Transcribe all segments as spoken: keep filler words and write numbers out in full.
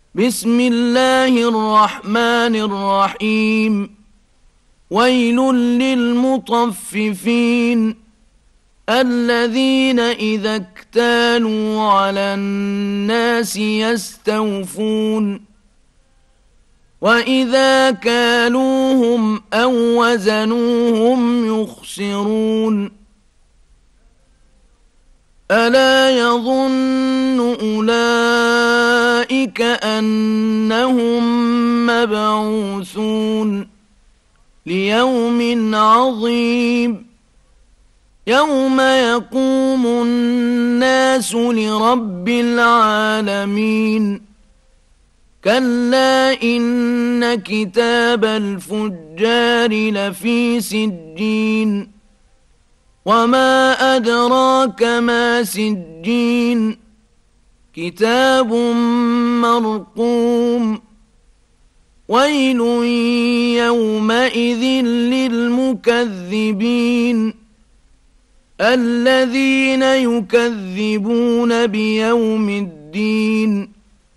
بسم الله الرحمن الرحيم. ويل للمطففين الذين إذا اكتالوا على الناس يستوفون وإذا كالوهم أو وزنوهم يخسرون. ألا يظن أولئك أنهم مبعوثون ليوم عظيم يوم يقوم الناس لرب العالمين. كلا إن كتاب الفجار لفي سجين وما أدراك ما سجين كتاب مرقوم. ويل يومئذ للمكذبين الذين يكذبون بيوم الدين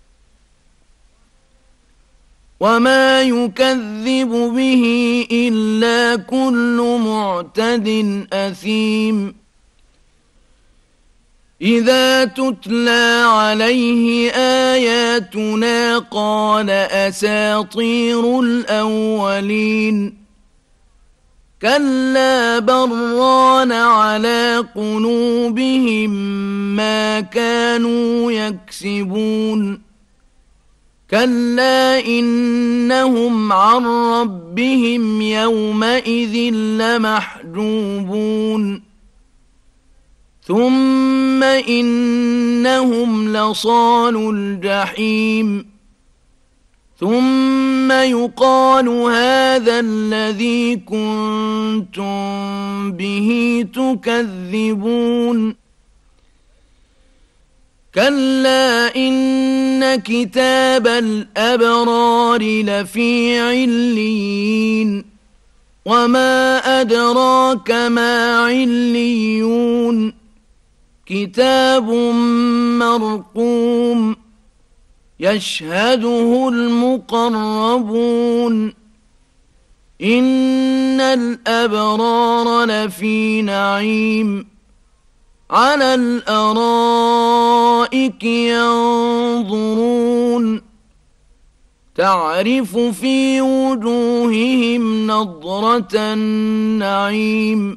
وما يكذب به إلا كل معتد أثيم. إذا تتلى عليه آياتنا قال أساطير الأولين. كلا بران على قلوبهم ما كانوا يكسبون. كلا إنهم عن ربهم يومئذ لمحجوبون. ثم إنهم لصالو الجحيم. ثم يقال هذا الذي كنتم به تكذبون. كلا إن كتاب الأبرار لفي عليين وما أدراك ما عليون كتاب مرقوم يشهده المقربون. إن الأبرار لفي نعيم على الأرائك ينظرون تعرف في وجوههم نضرة النعيم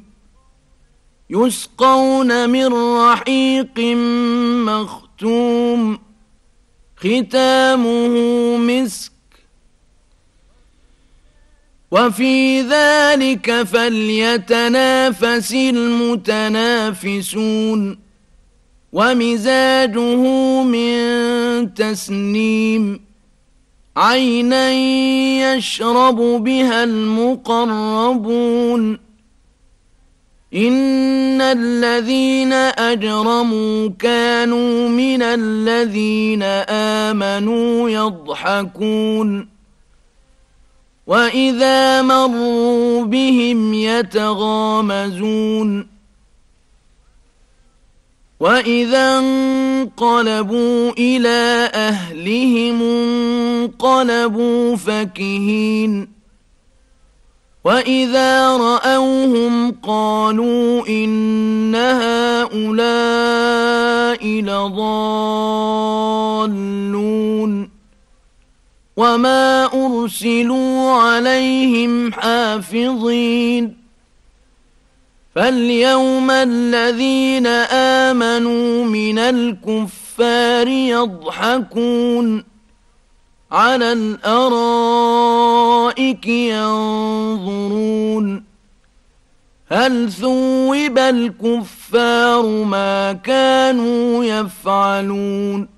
يسقون من رحيق مختوم ختامه مسك. وفي ذلك فليتنافس المتنافسون. ومزاجه من تسنيم عينا يشرب بها المقربون. إن الذين أجرموا كانوا من الذين آمنوا يضحكون وإذا مروا بهم يتغامزون. وإذا انقلبوا إلى أهلهم انقلبوا فكهين. وإذا رأوهم قالوا إن هؤلاء لضالون وما أرسلوا عليهم حافظين. فاليوم الذين آمنوا من الكفار يضحكون على الأرائك ينظرون هل ثوب الكفار ما كانوا يفعلون.